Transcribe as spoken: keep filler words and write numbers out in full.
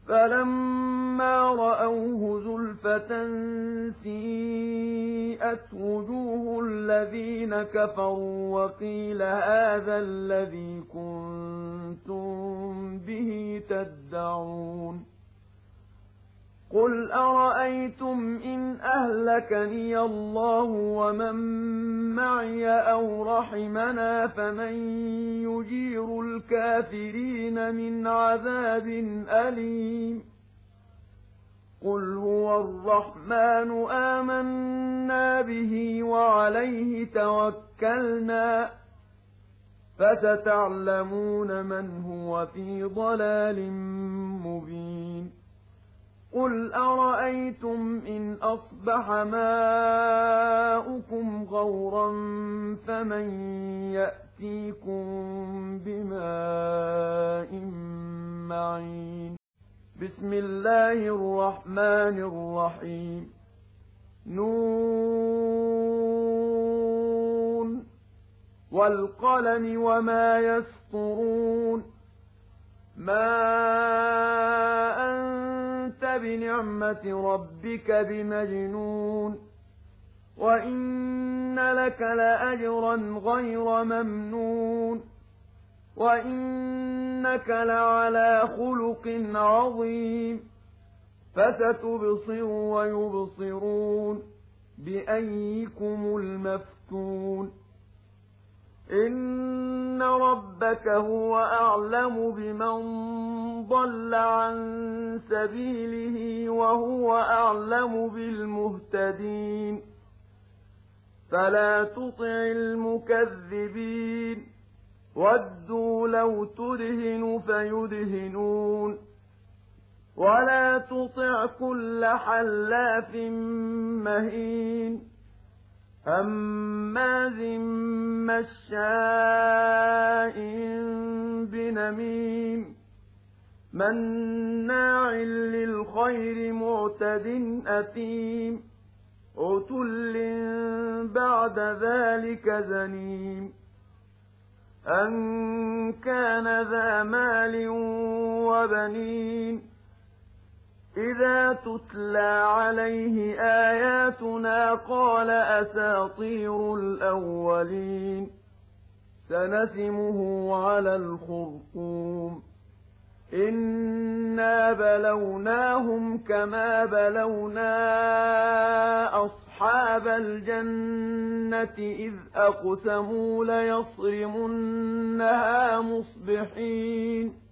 فَلَمَّا رَأَوْهُ زُلْفَةً سِيئَتْ وُجُوهُ الَّذِينَ كَفَرُوا وَقِيلَ هَٰذَا الَّذِي كُنتُم بِهِ تَدَّعُونَ قُلْ أَرَأَيْتُمْ إِنْ أَهْلَكَنِيَ اللَّهُ وَمَن مَّعِيَ أَوْ رَحِمَنَا فَمَن يُجِيرُ الْكَافِرِينَ مِنْ عَذَابٍ أَلِيمٍ قُلْ هُوَ الرَّحْمَٰنُ آمَنَّا بِهِ وَعَلَيْهِ تَوَكَّلْنَا فَسَتَعْلَمُونَ مَنْ هُوَ فِي ضَلَالٍ مُّبِينٍ قُلْ أَرَأَيْتُمْ إِنْ أَصْبَحَ مَاؤُكُمْ غَوْرًا فَمَن يَأْتِيكُم بِمَاءٍ مَّعِينٍ بِسْمِ اللَّهِ الرَّحْمَٰنِ الرَّحِيمِ نُونَ وَالْقَلَمِ وَمَا يَسْطُرُونَ مَا أَنتَ بِنِعْمَةِ رَبِّكَ بِمَجْنُونٍ وَإِنَّ لَكَ لَأَجْرًا غَيْرَ مَمْنُونٍ وَإِنَّكَ لَعَلَىٰ خُلُقٍ عَظِيمٍ فَسَتُبْصِرُ وَيُبْصِرُونَ بِأَييِّكُمُ الْمَفْتُونُ إِنَّ رَبَّكَ هُوَ أَعْلَمُ بِمَن ضَلَّ عَن سَبِيلِهِ وَهُوَ أَعْلَمُ بِالْمُهْتَدِينَ فَلَا تُطِعِ الْمُكَذِّبِينَ وَدُّوا لَوْ تُدْهِنُ فَيُدْهِنُونَ وَلَا تُطِعْ كُلَّ حَلَّافٍ مَّهِينٍ هَمَّازٍ مَّشَّاءٍ بِنَمِيمٍ مَّنَّاعٍ لِّلْخَيْرِ مُعْتَدٍ أَثِيمٍ عُتُلٍّ بَعْدَ ذَٰلِكَ زَنِيمٍ أَن كَانَ ذَا مَالٍ وَبَنِينَ إِذَا تُتْلَىٰ عَلَيْهِ آيَاتُنَا قَالَ أَسَاطِيرُ الْأَوَّلِينَ سَنَسِمُهُ عَلَى الْخُرْطُومِ إِنَّا بَلَوْنَاهُمْ كَمَا بَلَوْنَا أَصْحَابَ الْجَنَّةِ إِذْ أَقْسَمُوا لَيَصْرِمُنَّهَا مُصْبِحِينَ